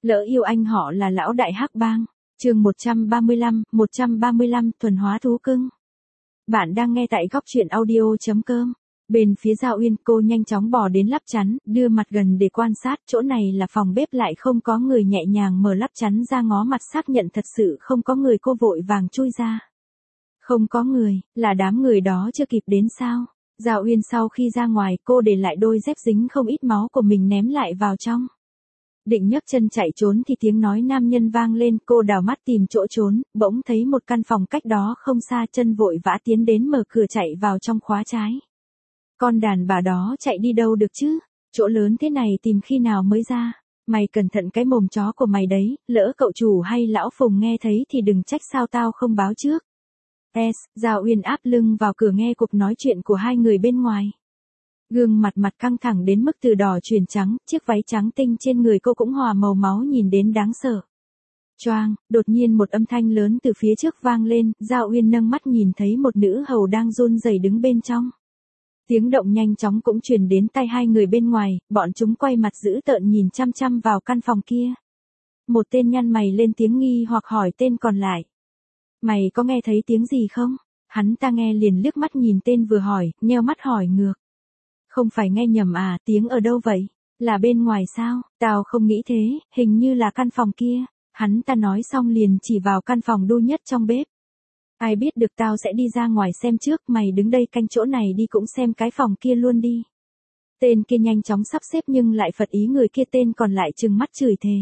Lỡ yêu anh họ là lão đại hắc bang. Chương 135, thuần hóa thú cưng. Bạn đang nghe tại góc truyện audio.com. Bên phía Giao Uyên, cô nhanh chóng bò đến lắp chắn, đưa mặt gần để quan sát, chỗ này là phòng bếp lại không có người, nhẹ nhàng mở lắp chắn ra ngó mặt xác nhận thật sự không có người, cô vội vàng chui ra. Không có người, là đám người đó chưa kịp đến sao? Giao Uyên sau khi ra ngoài, cô để lại đôi dép dính không ít máu của mình ném lại vào trong. Định nhấc chân chạy trốn thì tiếng nói nam nhân vang lên, cô đảo mắt tìm chỗ trốn, bỗng thấy một căn phòng cách đó không xa, chân vội vã tiến đến mở cửa chạy vào trong khóa trái. Con đàn bà đó chạy đi đâu được chứ, chỗ lớn thế này tìm khi nào mới ra, mày cẩn thận cái mồm chó của mày đấy, lỡ cậu chủ hay lão Phùng nghe thấy thì đừng trách sao tao không báo trước. Giao Uyên áp lưng vào cửa nghe cuộc nói chuyện của hai người bên ngoài. Gương mặt căng thẳng đến mức từ đỏ chuyển trắng, chiếc váy trắng tinh trên người cô cũng hòa màu máu nhìn đến đáng sợ. Choang, đột nhiên một âm thanh lớn từ phía trước vang lên, Giao Uyên nâng mắt nhìn thấy một nữ hầu đang run rẩy đứng bên trong. Tiếng động nhanh chóng cũng truyền đến tai hai người bên ngoài, bọn chúng quay mặt dữ tợn nhìn chăm chăm vào căn phòng kia. Một tên nhăn mày lên tiếng nghi hoặc hỏi tên còn lại. Mày có nghe thấy tiếng gì không? Hắn ta nghe liền liếc mắt nhìn tên vừa hỏi, nheo mắt hỏi ngược. Không phải nghe nhầm à, tiếng ở đâu vậy? Là bên ngoài sao? Tao không nghĩ thế, hình như là căn phòng kia. Hắn ta nói xong liền chỉ vào căn phòng đu nhất trong bếp. Ai biết được, tao sẽ đi ra ngoài xem trước, mày đứng đây canh chỗ này đi, cũng xem cái phòng kia luôn đi. Tên kia nhanh chóng sắp xếp nhưng lại phật ý người kia, tên còn lại trừng mắt chửi thề.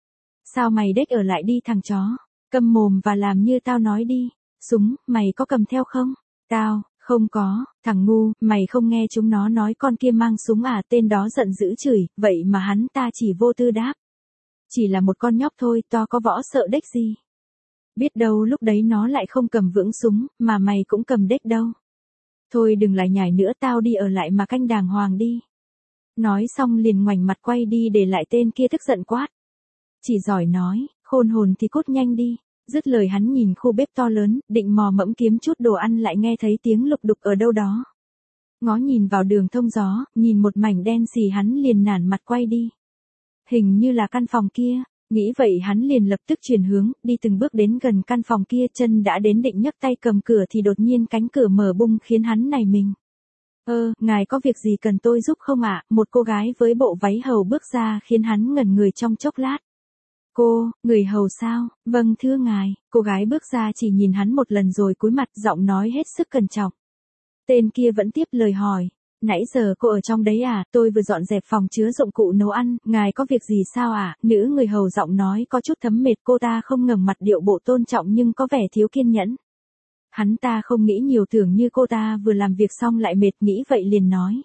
Sao mày đếch ở lại đi thằng chó, câm mồm và làm như tao nói đi. Súng, mày có cầm theo không? Tao, không có, thằng ngu, mày không nghe chúng nó nói con kia mang súng à? Tên đó giận dữ chửi, vậy mà hắn ta chỉ vô tư đáp. Chỉ là một con nhóc thôi, to có võ sợ đếch gì. Biết đâu lúc đấy nó lại không cầm vững súng, mà mày cũng cầm đếch đâu. Thôi đừng lại nhảy nữa, tao đi ở lại mà canh đàng hoàng đi. Nói xong liền ngoảnh mặt quay đi, để lại tên kia tức giận quát. Chỉ giỏi nói, khôn hồn thì cút nhanh đi. Dứt lời hắn nhìn khu bếp to lớn, định mò mẫm kiếm chút đồ ăn, lại nghe thấy tiếng lục đục ở đâu đó. Ngó nhìn vào đường thông gió, nhìn một mảnh đen xì, hắn liền nản mặt quay đi. Hình như là căn phòng kia, nghĩ vậy hắn liền lập tức chuyển hướng, đi từng bước đến gần căn phòng kia, chân đã đến định nhấc tay cầm cửa thì đột nhiên cánh cửa mở bung khiến hắn nảy mình. Ngài có việc gì cần tôi giúp không ạ? Một cô gái với bộ váy hầu bước ra khiến hắn ngẩn người trong chốc lát. Cô, người hầu sao? Vâng thưa ngài. Cô gái bước ra chỉ nhìn hắn một lần rồi cúi mặt, giọng nói hết sức cẩn trọng. Tên kia vẫn tiếp lời hỏi. Nãy giờ cô ở trong đấy à? Tôi vừa dọn dẹp phòng chứa dụng cụ nấu ăn, ngài có việc gì sao ạ? Nữ người hầu giọng nói có chút thấm mệt, cô ta không ngẩng mặt, điệu bộ tôn trọng nhưng có vẻ thiếu kiên nhẫn. Hắn ta không nghĩ nhiều, tưởng như cô ta vừa làm việc xong lại mệt, nghĩ vậy liền nói.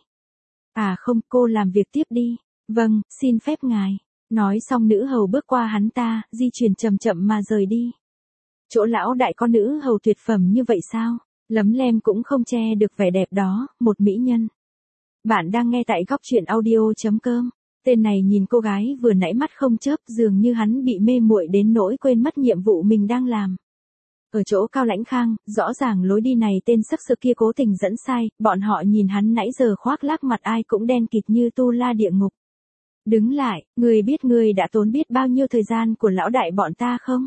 À không, cô làm việc tiếp đi. Vâng, xin phép ngài. Nói xong nữ hầu bước qua hắn ta, di chuyển chậm chậm mà rời đi. Chỗ lão đại có nữ hầu tuyệt phẩm như vậy sao? Lấm lem cũng không che được vẻ đẹp đó, một mỹ nhân. Bạn đang nghe tại góc truyện audio.com. Tên này nhìn cô gái vừa nãy mắt không chớp, dường như hắn bị mê muội đến nỗi quên mất nhiệm vụ mình đang làm. Ở chỗ Cao Lãnh Khang, rõ ràng lối đi này tên sắc sơ kia cố tình dẫn sai, bọn họ nhìn hắn nãy giờ khoác lác mặt ai cũng đen kịt như tu la địa ngục. Đứng lại, người biết người đã tốn biết bao nhiêu thời gian của lão đại bọn ta không?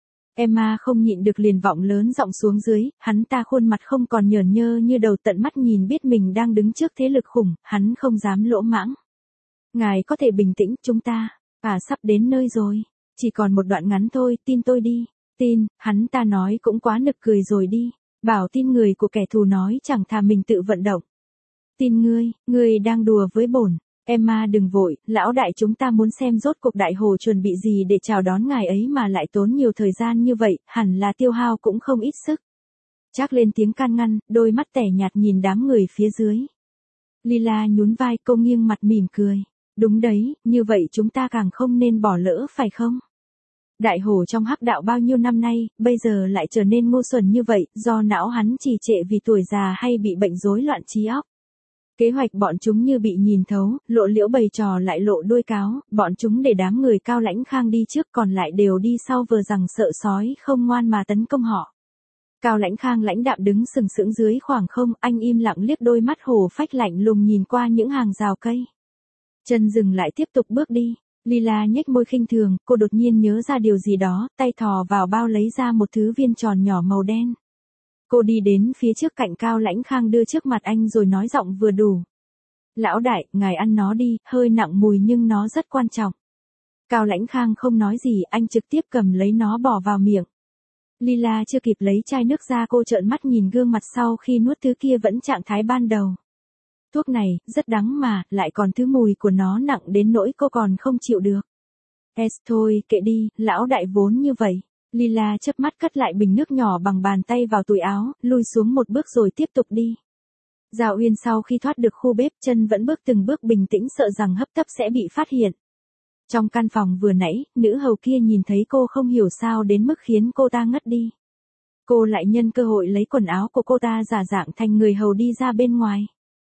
Emma không nhịn được liền vọng lớn giọng xuống dưới, hắn ta khuôn mặt không còn nhởn nhơ như đầu, tận mắt nhìn biết mình đang đứng trước thế lực khủng, hắn không dám lỗ mãng. Ngài có thể bình tĩnh, chúng ta sắp đến nơi rồi, chỉ còn một đoạn ngắn thôi, tin tôi đi. Tin, hắn ta nói cũng quá nực cười rồi đi, bảo tin người của kẻ thù nói chẳng thà mình tự vận động. Tin ngươi đang đùa với bổn. Emma đừng vội, lão đại chúng ta muốn xem rốt cuộc đại hồ chuẩn bị gì để chào đón ngài ấy mà lại tốn nhiều thời gian như vậy, hẳn là tiêu hao cũng không ít sức. Trác lên tiếng can ngăn, đôi mắt tẻ nhạt nhìn đám người phía dưới. Lila nhún vai, cô nghiêng mặt mỉm cười. Đúng đấy, như vậy chúng ta càng không nên bỏ lỡ phải không? Đại hồ trong hắc đạo bao nhiêu năm nay, bây giờ lại trở nên ngu xuẩn như vậy, do não hắn trì trệ vì tuổi già hay bị bệnh rối loạn trí óc. Kế hoạch bọn chúng như bị nhìn thấu, lộ liễu bày trò lại lộ đuôi cáo, bọn chúng để đám người Cao Lãnh Khang đi trước, còn lại đều đi sau, vừa rằng sợ sói không ngoan mà tấn công họ. Cao Lãnh Khang lãnh đạm đứng sừng sững dưới khoảng không, anh im lặng liếc đôi mắt hổ phách lạnh lùng nhìn qua những hàng rào cây. Chân dừng lại tiếp tục bước đi. Lila nhếch môi khinh thường, cô đột nhiên nhớ ra điều gì đó, tay thò vào bao lấy ra một thứ viên tròn nhỏ màu đen. Cô đi đến phía trước cạnh Cao Lãnh Khang đưa trước mặt anh rồi nói giọng vừa đủ. Lão đại, ngài ăn nó đi, hơi nặng mùi nhưng nó rất quan trọng. Cao Lãnh Khang không nói gì, anh trực tiếp cầm lấy nó bỏ vào miệng. Lila chưa kịp lấy chai nước ra cô trợn mắt nhìn gương mặt sau khi nuốt thứ kia vẫn trạng thái ban đầu. Thuốc này, rất đắng mà, lại còn thứ mùi của nó nặng đến nỗi cô còn không chịu được. Thôi, kệ đi, lão đại vốn như vậy. Lila chớp mắt cất lại bình nước nhỏ bằng bàn tay vào túi áo, lui xuống một bước rồi tiếp tục đi. Giao Uyên sau khi thoát được khu bếp chân vẫn bước từng bước bình tĩnh sợ rằng hấp tấp sẽ bị phát hiện. Trong căn phòng vừa nãy, nữ hầu kia nhìn thấy cô không hiểu sao đến mức khiến cô ta ngất đi. Cô lại nhân cơ hội lấy quần áo của cô ta giả dạng thành người hầu đi ra bên ngoài.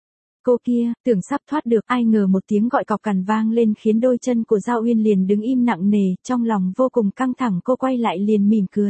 Cô kia, tưởng sắp thoát được, ai ngờ một tiếng gọi cọc cằn vang lên khiến đôi chân của Giao Uyên liền đứng im nặng nề, trong lòng vô cùng căng thẳng cô quay lại liền mỉm cười.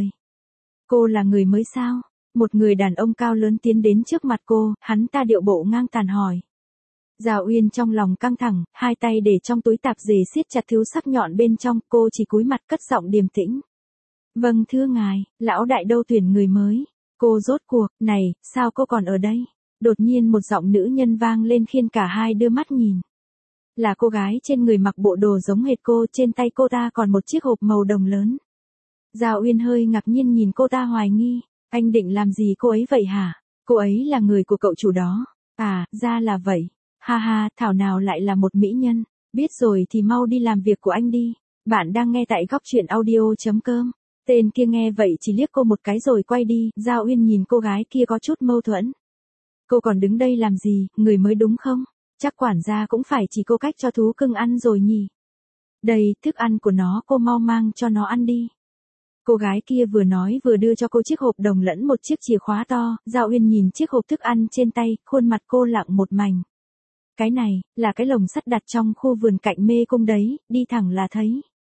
Cô là người mới sao? Một người đàn ông cao lớn tiến đến trước mặt cô, hắn ta điệu bộ ngang tàn hỏi. Giao Uyên trong lòng căng thẳng, hai tay để trong túi tạp dề siết chặt thứ sắc nhọn bên trong, cô chỉ cúi mặt cất giọng điềm tĩnh. Vâng thưa ngài, lão đại đâu tuyển người mới. Cô rốt cuộc, này, sao cô còn ở đây? Đột nhiên một giọng nữ nhân vang lên khiến cả hai đưa mắt nhìn. Là cô gái trên người mặc bộ đồ giống hệt cô, trên tay cô ta còn một chiếc hộp màu đồng lớn. Giao Uyên hơi ngạc nhiên nhìn cô ta hoài nghi. Anh định làm gì cô ấy vậy hả? Cô ấy là người của cậu chủ đó. À, ra là vậy. Ha ha, thảo nào lại là một mỹ nhân. Biết rồi thì mau đi làm việc của anh đi. Bạn đang nghe tại góc truyện audio.com. Tên kia nghe vậy chỉ liếc cô một cái rồi quay đi. Giao Uyên nhìn cô gái kia có chút mâu thuẫn. Cô còn đứng đây làm gì, người mới đúng không? Chắc quản gia cũng phải chỉ cô cách cho thú cưng ăn rồi nhỉ. Đây, thức ăn của nó, cô mau mang cho nó ăn đi. Cô gái kia vừa nói vừa đưa cho cô chiếc hộp đồng lẫn một chiếc chìa khóa to. Giao Uyên nhìn chiếc hộp thức ăn trên tay, khuôn mặt cô lặng một mảnh. Cái này, là cái lồng sắt đặt trong khu vườn cạnh mê cung đấy, đi thẳng là thấy.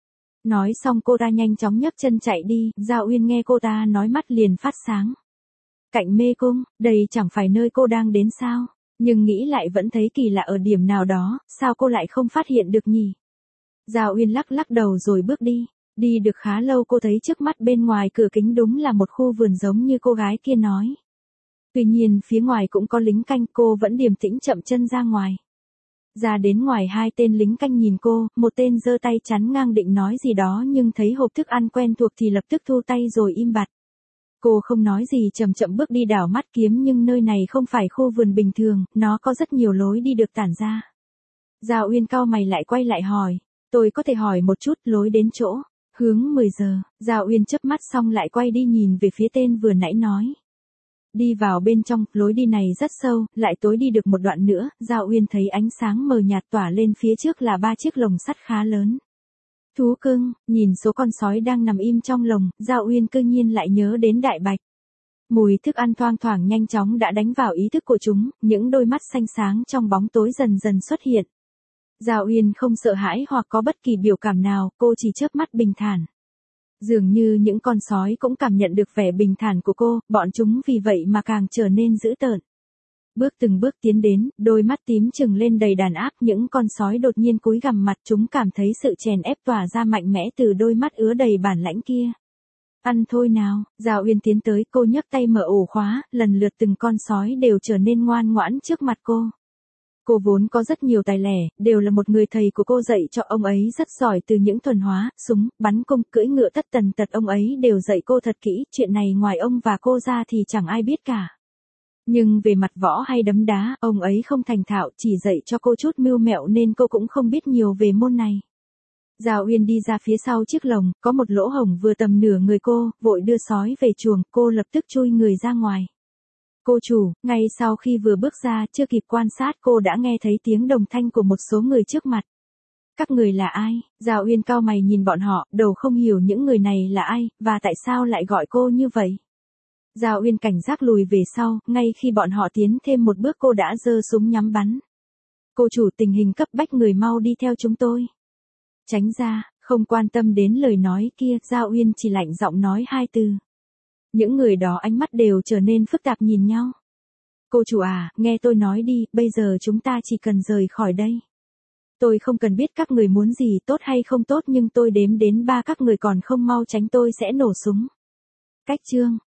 Nói xong cô ta nhanh chóng nhấc chân chạy đi, Giao Uyên nghe cô ta nói mắt liền phát sáng. Cạnh mê cung, đây chẳng phải nơi cô đang đến sao, nhưng nghĩ lại vẫn thấy kỳ lạ ở điểm nào đó, sao cô lại không phát hiện được nhỉ? Giao Uyên lắc lắc đầu rồi bước đi. Đi được khá lâu cô thấy trước mắt bên ngoài cửa kính đúng là một khu vườn giống như cô gái kia nói. Tuy nhiên phía ngoài cũng có lính canh, cô vẫn điềm tĩnh chậm chân ra ngoài. Ra đến ngoài hai tên lính canh nhìn cô, một tên giơ tay chắn ngang định nói gì đó nhưng thấy hộp thức ăn quen thuộc thì lập tức thu tay rồi im bặt. Cô không nói gì chậm chậm bước đi đảo mắt kiếm nhưng nơi này không phải khu vườn bình thường, nó có rất nhiều lối đi được tản ra. Giao Uyên cau mày lại quay lại hỏi, tôi có thể hỏi một chút lối đến chỗ. Hướng 10 giờ, Giao Uyên chớp mắt xong lại quay đi nhìn về phía tên vừa nãy nói. Đi vào bên trong, lối đi này rất sâu, lại tối đi được một đoạn nữa, Giao Uyên thấy ánh sáng mờ nhạt tỏa lên phía trước là 3 chiếc lồng sắt khá lớn. Thú cưng, nhìn số con sói đang nằm im trong lồng, Giao Uyên cư nhiên lại nhớ đến Đại Bạch. Mùi thức ăn thoang thoảng nhanh chóng đã đánh vào ý thức của chúng, những đôi mắt xanh sáng trong bóng tối dần dần xuất hiện. Giao Uyên không sợ hãi hoặc có bất kỳ biểu cảm nào, cô chỉ chớp mắt bình thản. Dường như những con sói cũng cảm nhận được vẻ bình thản của cô, bọn chúng vì vậy mà càng trở nên dữ tợn. Bước từng bước tiến đến, đôi mắt tím trừng lên đầy đàn áp, những con sói đột nhiên cúi gằm mặt, chúng cảm thấy sự chèn ép tỏa ra mạnh mẽ từ đôi mắt ứa đầy bản lãnh kia. Ăn thôi nào, Giao Uyên tiến tới, cô nhấc tay mở ổ khóa, lần lượt từng con sói đều trở nên ngoan ngoãn trước mặt cô. Cô vốn có rất nhiều tài lẻ, đều là một người thầy của cô dạy cho ông ấy rất giỏi từ những thuần hóa, súng, bắn cung, cưỡi ngựa tất tần tật ông ấy đều dạy cô thật kỹ, chuyện này ngoài ông và cô ra thì chẳng ai biết cả. Nhưng về mặt võ hay đấm đá, ông ấy không thành thạo, chỉ dạy cho cô chút mưu mẹo nên cô cũng không biết nhiều về môn này. Giao Uyên đi ra phía sau chiếc lồng, có một lỗ hổng vừa tầm nửa người cô, vội đưa sói về chuồng, cô lập tức chui người ra ngoài. Cô chủ, ngay sau khi vừa bước ra, chưa kịp quan sát cô đã nghe thấy tiếng đồng thanh của một số người trước mặt. Các người là ai? Giao Uyên cau mày nhìn bọn họ, đầu không hiểu những người này là ai, và tại sao lại gọi cô như vậy. Giao Uyên cảnh giác lùi về sau, ngay khi bọn họ tiến thêm một bước cô đã giơ súng nhắm bắn. Cô chủ, tình hình cấp bách, người mau đi theo chúng tôi. Tránh ra, không quan tâm đến lời nói kia, Giao Uyên chỉ lạnh giọng nói 2 từ. Những người đó ánh mắt đều trở nên phức tạp nhìn nhau. Cô chủ à, nghe tôi nói đi, bây giờ chúng ta chỉ cần rời khỏi đây. Tôi không cần biết các người muốn gì tốt hay không tốt nhưng tôi đếm đến 3 các người còn không mau tránh tôi sẽ nổ súng. Cách chương